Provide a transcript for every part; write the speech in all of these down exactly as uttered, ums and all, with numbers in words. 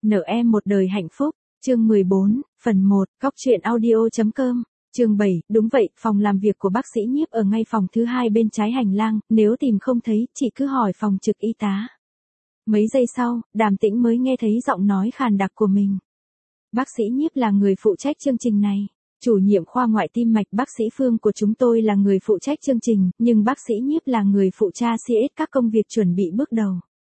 Nợ em một đời hạnh phúc, chương mười bốn, phần một, cóc truyện audio.com, chương bảy, đúng vậy, phòng làm việc của bác sĩ Nhiếp ở ngay phòng thứ hai bên trái hành lang, nếu tìm không thấy, chị cứ hỏi phòng trực y tá. Mấy giây sau, Đàm Tĩnh mới nghe thấy giọng nói khàn đặc của mình. Bác sĩ Nhiếp là người phụ trách chương trình này. Chủ nhiệm khoa ngoại tim mạch bác sĩ Phương của chúng tôi là người phụ trách chương trình, nhưng bác sĩ Nhiếp là người phụ tra xê ét các công việc chuẩn bị bước đầu.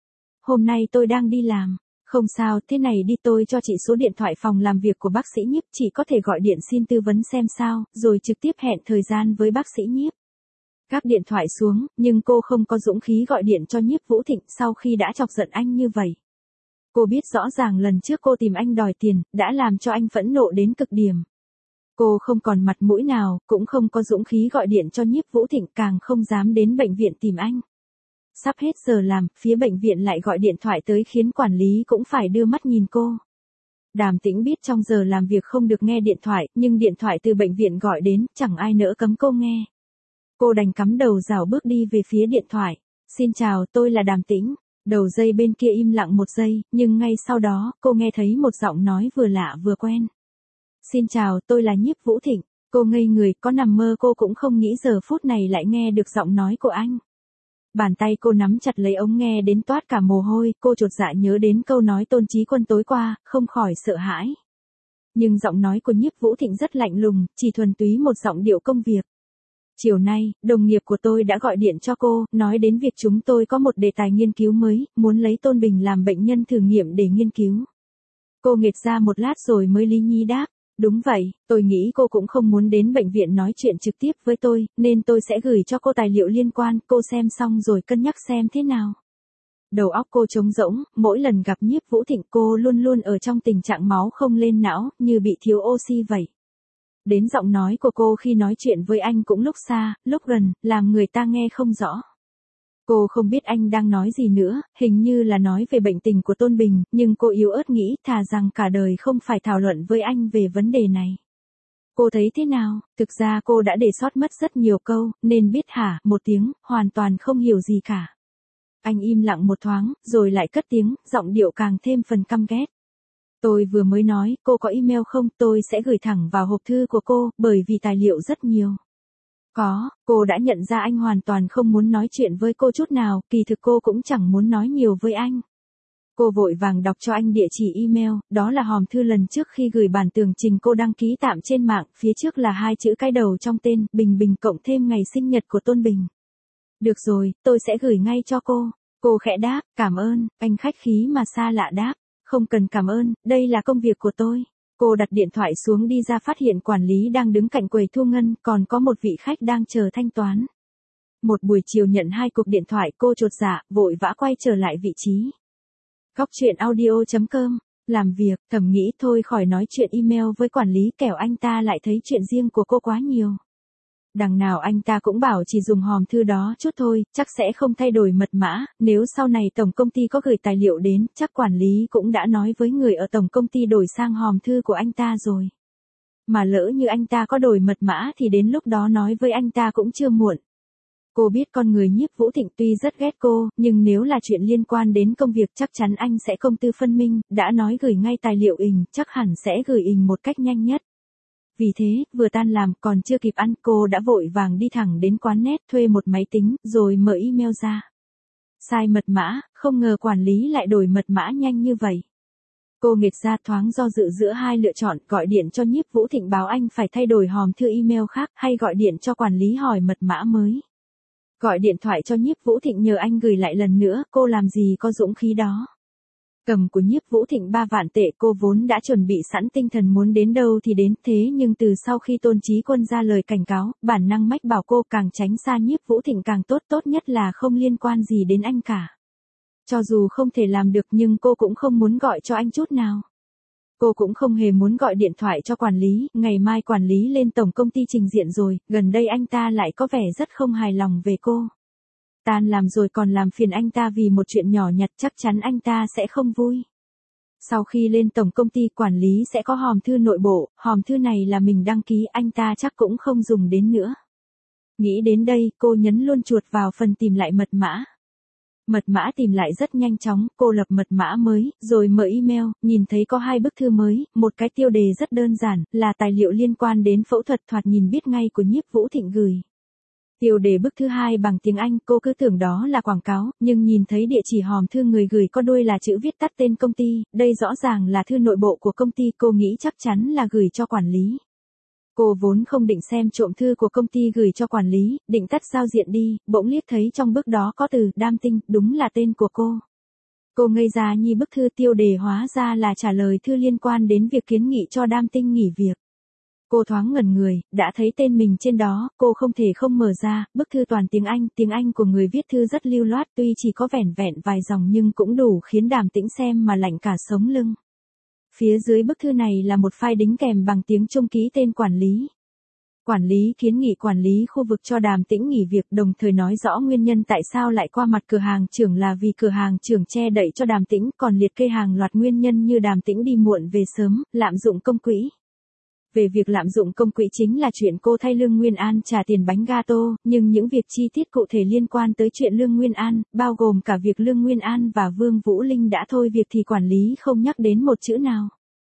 Hôm nay tôi đang đi làm. Không sao, thế này đi, tôi cho chị số điện thoại phòng làm việc của bác sĩ Nhiếp, chị có thể gọi điện xin tư vấn xem sao, rồi trực tiếp hẹn thời gian với bác sĩ Nhiếp. Gác điện thoại xuống, nhưng cô không có dũng khí gọi điện cho Nhiếp Vũ Thịnh sau khi đã chọc giận anh như vậy. Cô biết rõ ràng lần trước cô tìm anh đòi tiền, đã làm cho anh phẫn nộ đến cực điểm. Cô không còn mặt mũi nào, cũng không có dũng khí gọi điện cho Nhiếp Vũ Thịnh, càng không dám đến bệnh viện tìm anh. Sắp hết giờ làm, phía bệnh viện lại gọi điện thoại tới khiến quản lý cũng phải đưa mắt nhìn cô. Đàm Tĩnh biết trong giờ làm việc không được nghe điện thoại, nhưng điện thoại từ bệnh viện gọi đến, chẳng ai nỡ cấm cô nghe. Cô đành cắm đầu rảo bước đi về phía điện thoại. Xin chào, tôi là Đàm Tĩnh. Đầu dây bên kia im lặng một giây, nhưng ngay sau đó, cô nghe thấy một giọng nói vừa lạ vừa quen. Xin chào, tôi là Nhiếp Vũ Thịnh. Cô ngây người, có nằm mơ cô cũng không nghĩ giờ phút này lại nghe được giọng nói của anh. Bàn tay cô nắm chặt lấy ống nghe đến toát cả mồ hôi, cô chột dạ nhớ đến câu nói Tôn Chí Quân tối qua, không khỏi sợ hãi. Nhưng giọng nói của Nhiếp Vũ Thịnh rất lạnh lùng, chỉ thuần túy một giọng điệu công việc. Chiều nay, đồng nghiệp của tôi đã gọi điện cho cô, nói đến việc chúng tôi có một đề tài nghiên cứu mới, muốn lấy Tôn Bình làm bệnh nhân thử nghiệm để nghiên cứu. Cô nghệt ra một lát rồi mới lý nhí đáp. Đúng vậy, tôi nghĩ cô cũng không muốn đến bệnh viện nói chuyện trực tiếp với tôi, nên tôi sẽ gửi cho cô tài liệu liên quan, cô xem xong rồi cân nhắc xem thế nào. Đầu óc cô trống rỗng, mỗi lần gặp Nhiếp Vũ Thịnh cô luôn luôn ở trong tình trạng máu không lên não, như bị thiếu oxy vậy. Đến giọng nói của cô khi nói chuyện với anh cũng lúc xa, lúc gần, làm người ta nghe không rõ. Cô không biết anh đang nói gì nữa, hình như là nói về bệnh tình của Tôn Bình, nhưng cô yếu ớt nghĩ thà rằng cả đời không phải thảo luận với anh về vấn đề này. Cô thấy thế nào? Thực ra cô đã để sót mất rất nhiều câu, nên biết hả, một tiếng, hoàn toàn không hiểu gì cả. Anh im lặng một thoáng, rồi lại cất tiếng, giọng điệu càng thêm phần căm ghét. Tôi vừa mới nói, cô có email không? Tôi sẽ gửi thẳng vào hộp thư của cô, bởi vì tài liệu rất nhiều. Có, cô đã nhận ra anh hoàn toàn không muốn nói chuyện với cô chút nào, kỳ thực cô cũng chẳng muốn nói nhiều với anh. Cô vội vàng đọc cho anh địa chỉ email, đó là hòm thư lần trước khi gửi bản tường trình cô đăng ký tạm trên mạng, phía trước là hai chữ cái đầu trong tên, Bình Bình cộng thêm ngày sinh nhật của Tôn Bình. Được rồi, tôi sẽ gửi ngay cho cô. Cô khẽ đáp, cảm ơn, anh khách khí mà xa lạ đáp, không cần cảm ơn, đây là công việc của tôi. Cô đặt điện thoại xuống đi ra phát hiện quản lý đang đứng cạnh quầy thu ngân, còn có một vị khách đang chờ thanh toán. Một buổi chiều nhận hai cuộc điện thoại cô chột dạ, vội vã quay trở lại vị trí. Cóc truyện audio.com, làm việc, thầm nghĩ thôi khỏi nói chuyện email với quản lý kẻo anh ta lại thấy chuyện riêng của cô quá nhiều. Đằng nào anh ta cũng bảo chỉ dùng hòm thư đó chút thôi, chắc sẽ không thay đổi mật mã, nếu sau này tổng công ty có gửi tài liệu đến, chắc quản lý cũng đã nói với người ở tổng công ty đổi sang hòm thư của anh ta rồi. Mà lỡ như anh ta có đổi mật mã thì đến lúc đó nói với anh ta cũng chưa muộn. Cô biết con người Nhiếp Vũ Thịnh tuy rất ghét cô, nhưng nếu là chuyện liên quan đến công việc chắc chắn anh sẽ công tư phân minh, đã nói gửi ngay tài liệu ình, chắc hẳn sẽ gửi ình một cách nhanh nhất. Vì thế, vừa tan làm còn chưa kịp ăn cô đã vội vàng đi thẳng đến quán net thuê một máy tính, rồi mở email ra. Sai mật mã, không ngờ quản lý lại đổi mật mã nhanh như vậy. Cô nghệt ra thoáng do dự giữa hai lựa chọn, gọi điện cho Nhiếp Vũ Thịnh báo anh phải thay đổi hòm thư email khác, hay gọi điện cho quản lý hỏi mật mã mới. Gọi điện thoại cho Nhiếp Vũ Thịnh nhờ anh gửi lại lần nữa, cô làm gì có dũng khí đó. Cầm của Nhiếp Vũ Thịnh ba vạn tệ cô vốn đã chuẩn bị sẵn tinh thần muốn đến đâu thì đến, thế nhưng từ sau khi Tôn Chí Quân ra lời cảnh cáo, bản năng mách bảo cô càng tránh xa Nhiếp Vũ Thịnh càng tốt, tốt nhất là không liên quan gì đến anh cả. Cho dù không thể làm được nhưng cô cũng không muốn gọi cho anh chút nào. Cô cũng không hề muốn gọi điện thoại cho quản lý, ngày mai quản lý lên tổng công ty trình diện rồi, gần đây anh ta lại có vẻ rất không hài lòng về cô. Tan làm rồi còn làm phiền anh ta vì một chuyện nhỏ nhặt, chắc chắn anh ta sẽ không vui. Sau khi lên tổng công ty quản lý sẽ có hòm thư nội bộ, hòm thư này là mình đăng ký, anh ta chắc cũng không dùng đến nữa. Nghĩ đến đây, cô nhấn luôn chuột vào phần tìm lại mật mã. Mật mã tìm lại rất nhanh chóng, cô lập mật mã mới, rồi mở email, nhìn thấy có hai bức thư mới, một cái tiêu đề rất đơn giản, là tài liệu liên quan đến phẫu thuật thoạt nhìn biết ngay của Nhiếp Vũ Thịnh gửi. Tiêu đề bức thứ hai bằng tiếng Anh, cô cứ tưởng đó là quảng cáo, nhưng nhìn thấy địa chỉ hòm thư người gửi có đuôi là chữ viết tắt tên công ty, đây rõ ràng là thư nội bộ của công ty, cô nghĩ chắc chắn là gửi cho quản lý. Cô vốn không định xem trộm thư của công ty gửi cho quản lý, định tắt giao diện đi, bỗng liếc thấy trong bức đó có từ Đam Tinh, đúng là tên của cô. Cô ngây ra như bức thư tiêu đề hóa ra là trả lời thư liên quan đến việc kiến nghị cho Đam Tinh nghỉ việc. Cô thoáng ngẩn người, đã thấy tên mình trên đó, cô không thể không mở ra, bức thư toàn tiếng Anh, tiếng Anh của người viết thư rất lưu loát, tuy chỉ có vẻn vẹn vài dòng nhưng cũng đủ khiến Đàm Tĩnh xem mà lạnh cả sống lưng. Phía dưới bức thư này là một file đính kèm bằng tiếng Trung ký tên quản lý. Quản lý kiến nghị quản lý khu vực cho Đàm Tĩnh nghỉ việc, đồng thời nói rõ nguyên nhân tại sao lại qua mặt cửa hàng trưởng là vì cửa hàng trưởng che đậy cho Đàm Tĩnh, còn liệt kê hàng loạt nguyên nhân như Đàm Tĩnh đi muộn về sớm, lạm dụng công quỹ. Về việc lạm dụng công quỹ chính là chuyện cô thay Lương Nguyên An trả tiền bánh gato, nhưng những việc chi tiết cụ thể liên quan tới chuyện Lương Nguyên An, bao gồm cả việc Lương Nguyên An và Vương Vũ Linh đã thôi việc thì quản lý không nhắc đến một chữ nào.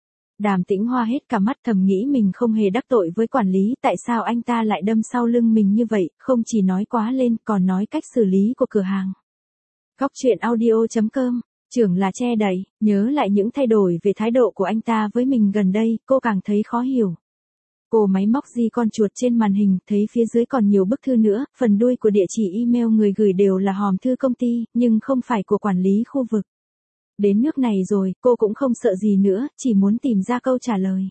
Đàm Tĩnh hoa hết cả mắt, thầm nghĩ mình không hề đắc tội với quản lý, tại sao anh ta lại đâm sau lưng mình như vậy, không chỉ nói quá lên còn nói cách xử lý của cửa hàng. Góc truyện audio chấm com, trưởng là che đậy, nhớ lại những thay đổi về thái độ của anh ta với mình gần đây, cô càng thấy khó hiểu. Cô máy móc di con chuột trên màn hình, thấy phía dưới còn nhiều bức thư nữa, phần đuôi của địa chỉ email người gửi đều là hòm thư công ty, nhưng không phải của quản lý khu vực. Đến nước này rồi, cô cũng không sợ gì nữa, chỉ muốn tìm ra câu trả lời.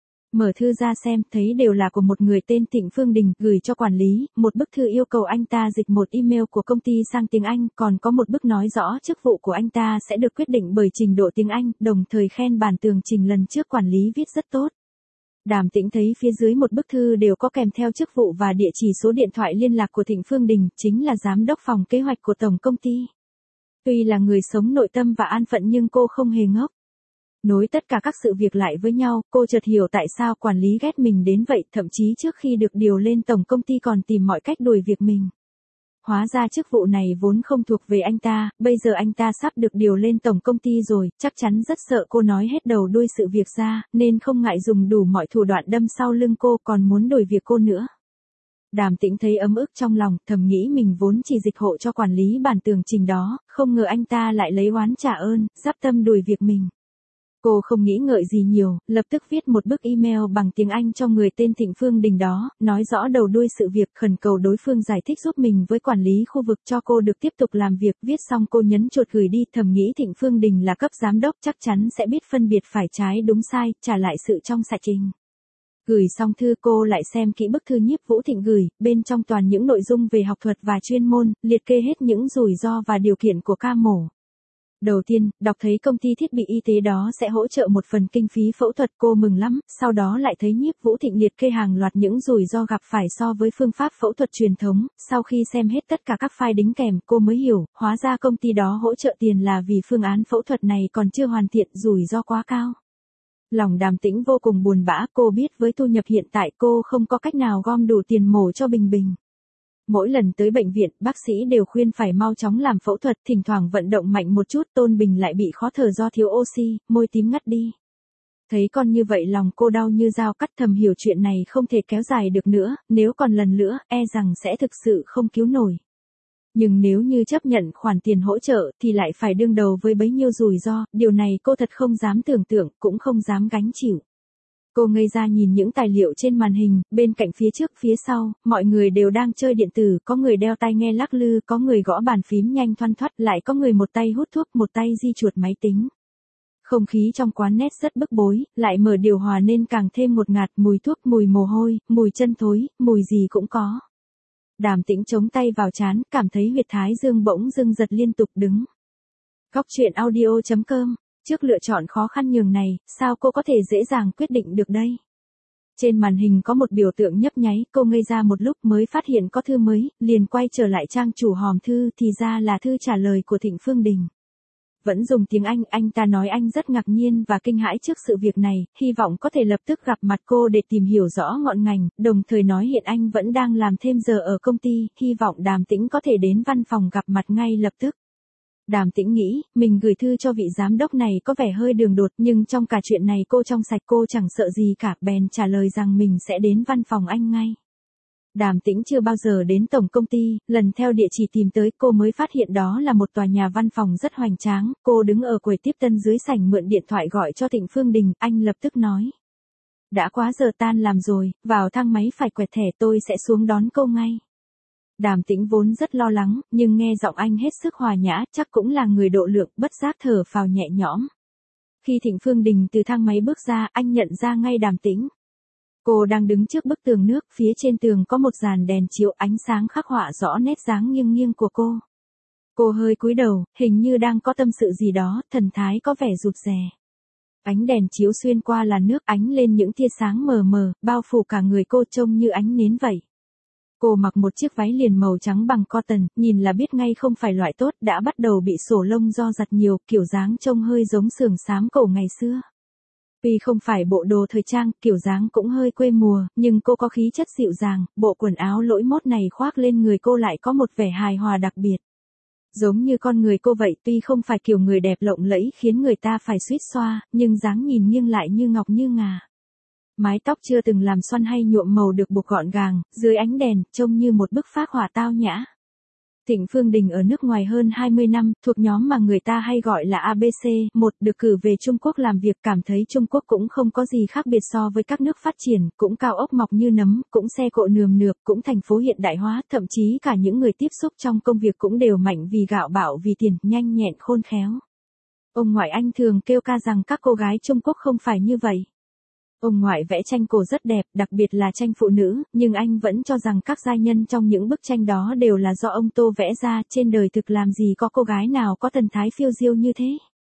Mở thư ra xem, thấy đều là của một người tên Thịnh Phương Đình, gửi cho quản lý, một bức thư yêu cầu anh ta dịch một email của công ty sang tiếng Anh, còn có một bức nói rõ chức vụ của anh ta sẽ được quyết định bởi trình độ tiếng Anh, đồng thời khen bản tường trình lần trước quản lý viết rất tốt. Đàm Tĩnh thấy phía dưới một bức thư đều có kèm theo chức vụ và địa chỉ số điện thoại liên lạc của Thịnh Phương Đình, chính là giám đốc phòng kế hoạch của tổng công ty. Tuy là người sống nội tâm và an phận nhưng cô không hề ngốc. Nối tất cả các sự việc lại với nhau, cô chợt hiểu tại sao quản lý ghét mình đến vậy, thậm chí trước khi được điều lên tổng công ty còn tìm mọi cách đuổi việc mình. Hóa ra chức vụ này vốn không thuộc về anh ta, bây giờ anh ta sắp được điều lên tổng công ty rồi, chắc chắn rất sợ cô nói hết đầu đuôi sự việc ra, nên không ngại dùng đủ mọi thủ đoạn đâm sau lưng cô, còn muốn đuổi việc cô nữa. Đàm Tĩnh thấy ấm ức trong lòng, thầm nghĩ mình vốn chỉ dịch hộ cho quản lý bản tường trình đó, không ngờ anh ta lại lấy oán trả ơn, dắp tâm đuổi việc mình. Cô không nghĩ ngợi gì nhiều, lập tức viết một bức email bằng tiếng Anh cho người tên Thịnh Phương Đình đó, nói rõ đầu đuôi sự việc, khẩn cầu đối phương giải thích giúp mình với quản lý khu vực cho cô được tiếp tục làm việc. Viết xong cô nhấn chuột gửi đi, thầm nghĩ Thịnh Phương Đình là cấp giám đốc chắc chắn sẽ biết phân biệt phải trái đúng sai, trả lại sự trong sạch trình. Gửi xong thư cô lại xem kỹ bức thư Nhiếp Vũ Thịnh gửi, bên trong toàn những nội dung về học thuật và chuyên môn, liệt kê hết những rủi ro và điều kiện của ca mổ. Đầu tiên, đọc thấy công ty thiết bị y tế đó sẽ hỗ trợ một phần kinh phí phẫu thuật, cô mừng lắm, sau đó lại thấy Nhiếp Vũ Thịnh liệt kê hàng loạt những rủi ro gặp phải so với phương pháp phẫu thuật truyền thống, sau khi xem hết tất cả các file đính kèm, cô mới hiểu, hóa ra công ty đó hỗ trợ tiền là vì phương án phẫu thuật này còn chưa hoàn thiện, rủi ro quá cao. Lòng Đàm Tĩnh vô cùng buồn bã, cô biết với thu nhập hiện tại cô không có cách nào gom đủ tiền mổ cho Bình Bình. Mỗi lần tới bệnh viện, bác sĩ đều khuyên phải mau chóng làm phẫu thuật, thỉnh thoảng vận động mạnh một chút, Tôn Bình lại bị khó thở do thiếu oxy, môi tím ngắt đi. Thấy con như vậy lòng cô đau như dao cắt, thầm hiểu chuyện này không thể kéo dài được nữa, nếu còn lần nữa, e rằng sẽ thực sự không cứu nổi. Nhưng nếu như chấp nhận khoản tiền hỗ trợ thì lại phải đương đầu với bấy nhiêu rủi ro, điều này cô thật không dám tưởng tượng, cũng không dám gánh chịu. Cô ngây ra nhìn những tài liệu trên màn hình, bên cạnh phía trước phía sau, mọi người đều đang chơi điện tử, có người đeo tai nghe lắc lư, có người gõ bàn phím nhanh thoăn thoắt, lại có người một tay hút thuốc, một tay di chuột máy tính. Không khí trong quán net rất bức bối, lại mở điều hòa nên càng thêm ngột ngạt, mùi thuốc, mùi mồ hôi, mùi chân thối, mùi gì cũng có. Đàm Tĩnh chống tay vào trán, cảm thấy huyệt thái dương bỗng dưng giật liên tục đứng. Góc truyện audio chấm com, trước lựa chọn khó khăn nhường này, sao cô có thể dễ dàng quyết định được đây? Trên màn hình có một biểu tượng nhấp nháy, cô ngây ra một lúc mới phát hiện có thư mới, liền quay trở lại trang chủ hòm thư, thì ra là thư trả lời của Thịnh Phương Đình. Vẫn dùng tiếng Anh, anh ta nói anh rất ngạc nhiên và kinh hãi trước sự việc này, hy vọng có thể lập tức gặp mặt cô để tìm hiểu rõ ngọn ngành, đồng thời nói hiện anh vẫn đang làm thêm giờ ở công ty, hy vọng Đàm Tĩnh có thể đến văn phòng gặp mặt ngay lập tức. Đàm Tĩnh nghĩ, mình gửi thư cho vị giám đốc này có vẻ hơi đường đột, nhưng trong cả chuyện này cô trong sạch, cô chẳng sợ gì cả, bèn trả lời rằng mình sẽ đến văn phòng anh ngay. Đàm Tĩnh chưa bao giờ đến tổng công ty, lần theo địa chỉ tìm tới cô mới phát hiện đó là một tòa nhà văn phòng rất hoành tráng, cô đứng ở quầy tiếp tân dưới sảnh mượn điện thoại gọi cho Thịnh Phương Đình, anh lập tức nói. Đã quá giờ tan làm rồi, vào thang máy phải quẹt thẻ, tôi sẽ xuống đón cô ngay. Đàm Tĩnh vốn rất lo lắng, nhưng nghe giọng anh hết sức hòa nhã, chắc cũng là người độ lượng, bất giác thở phào nhẹ nhõm. Khi Thịnh Phương Đình từ thang máy bước ra, anh nhận ra ngay Đàm Tĩnh. Cô đang đứng trước bức tường nước, phía trên tường có một dàn đèn chiếu, ánh sáng khắc họa rõ nét dáng nghiêng nghiêng của cô. Cô hơi cúi đầu, hình như đang có tâm sự gì đó, thần thái có vẻ rụt rè. Ánh đèn chiếu xuyên qua làn nước, ánh lên những tia sáng mờ mờ, bao phủ cả người cô trông như ánh nến vậy. Cô mặc một chiếc váy liền màu trắng bằng cotton, nhìn là biết ngay không phải loại tốt, đã bắt đầu bị sổ lông do giặt nhiều, kiểu dáng trông hơi giống sườn xám cổ ngày xưa. Tuy không phải bộ đồ thời trang, kiểu dáng cũng hơi quê mùa, nhưng cô có khí chất dịu dàng, bộ quần áo lỗi mốt này khoác lên người cô lại có một vẻ hài hòa đặc biệt. Giống như con người cô vậy, tuy không phải kiểu người đẹp lộng lẫy khiến người ta phải suýt xoa, nhưng dáng nhìn nghiêng lại như ngọc như ngà. Mái tóc chưa từng làm xoăn hay nhuộm màu được buộc gọn gàng, dưới ánh đèn, trông như một bức phác họa tao nhã. Thịnh Phương Đình ở nước ngoài hơn hai mươi năm, thuộc nhóm mà người ta hay gọi là a bê xê, một, được cử về Trung Quốc làm việc, cảm thấy Trung Quốc cũng không có gì khác biệt so với các nước phát triển, cũng cao ốc mọc như nấm, cũng xe cộ nườm nượp, cũng thành phố hiện đại hóa, thậm chí cả những người tiếp xúc trong công việc cũng đều mạnh vì gạo bạo vì tiền, nhanh nhẹn khôn khéo. Ông ngoại anh thường kêu ca rằng các cô gái Trung Quốc không phải như vậy. Ông ngoại vẽ tranh cổ rất đẹp, đặc biệt là tranh phụ nữ, nhưng anh vẫn cho rằng các giai nhân trong những bức tranh đó đều là do ông Tô vẽ ra, trên đời thực làm gì có cô gái nào có thần thái phiêu diêu như thế.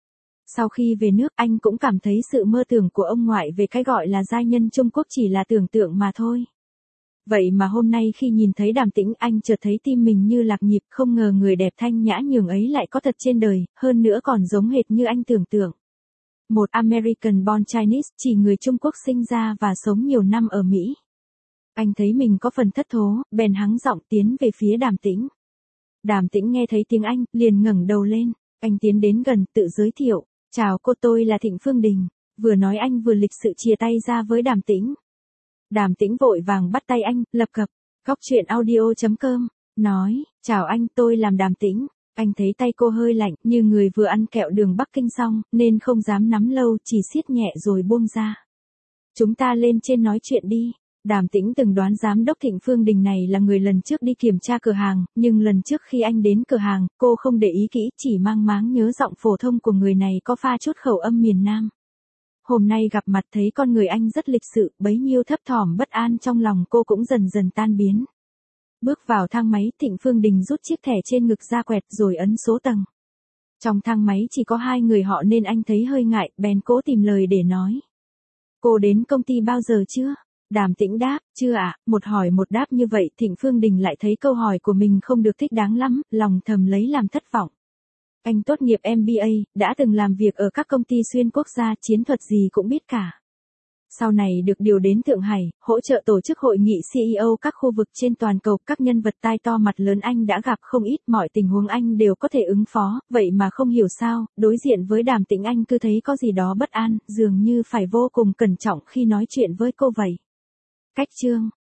Sau khi về nước, anh cũng cảm thấy sự mơ tưởng của ông ngoại về cái gọi là giai nhân Trung Quốc chỉ là tưởng tượng mà thôi. Vậy mà hôm nay khi nhìn thấy Đàm Tĩnh, anh chợt thấy tim mình như lạc nhịp, không ngờ người đẹp thanh nhã nhường ấy lại có thật trên đời, hơn nữa còn giống hệt như anh tưởng tượng. Một American born Chinese, chỉ người Trung Quốc sinh ra và sống nhiều năm ở Mỹ. Anh thấy mình có phần thất thố, bèn hắng giọng tiến về phía Đàm Tĩnh. Đàm Tĩnh nghe thấy tiếng Anh, liền ngẩng đầu lên, anh tiến đến gần, tự giới thiệu, chào cô, tôi là Thịnh Phương Đình. Vừa nói anh vừa lịch sự chia tay ra với Đàm Tĩnh. Đàm Tĩnh vội vàng bắt tay anh, lập cập, cóc truyện audio chấm com, nói, chào anh, tôi làm Đàm Tĩnh. Anh thấy tay cô hơi lạnh, như người vừa ăn kẹo đường Bắc Kinh xong, nên không dám nắm lâu, chỉ siết nhẹ rồi buông ra. Chúng ta lên trên nói chuyện đi. Đàm Tĩnh từng đoán giám đốc Thịnh Phương Đình này là người lần trước đi kiểm tra cửa hàng, nhưng lần trước khi anh đến cửa hàng, cô không để ý kỹ, chỉ mang máng nhớ giọng phổ thông của người này có pha chút khẩu âm miền Nam. Hôm nay gặp mặt thấy con người anh rất lịch sự, bấy nhiêu thấp thỏm bất an trong lòng cô cũng dần dần tan biến. Bước vào thang máy, Thịnh Phương Đình rút chiếc thẻ trên ngực ra quẹt rồi ấn số tầng. Trong thang máy chỉ có hai người họ nên anh thấy hơi ngại, bèn cố tìm lời để nói. Cô đến công ty bao giờ chưa? Đàm Tĩnh đáp, chưa ạ. Một hỏi một đáp như vậy, Thịnh Phương Đình lại thấy câu hỏi của mình không được thích đáng lắm, lòng thầm lấy làm thất vọng. Anh tốt nghiệp em bê a, đã từng làm việc ở các công ty xuyên quốc gia, chiến thuật gì cũng biết cả. Sau này được điều đến Thượng Hải, hỗ trợ tổ chức hội nghị xê e ô các khu vực trên toàn cầu, các nhân vật tai to mặt lớn anh đã gặp không ít, mọi tình huống anh đều có thể ứng phó, vậy mà không hiểu sao, đối diện với Đàm Tĩnh anh cứ thấy có gì đó bất an, dường như phải vô cùng cẩn trọng khi nói chuyện với cô vậy. Cách chương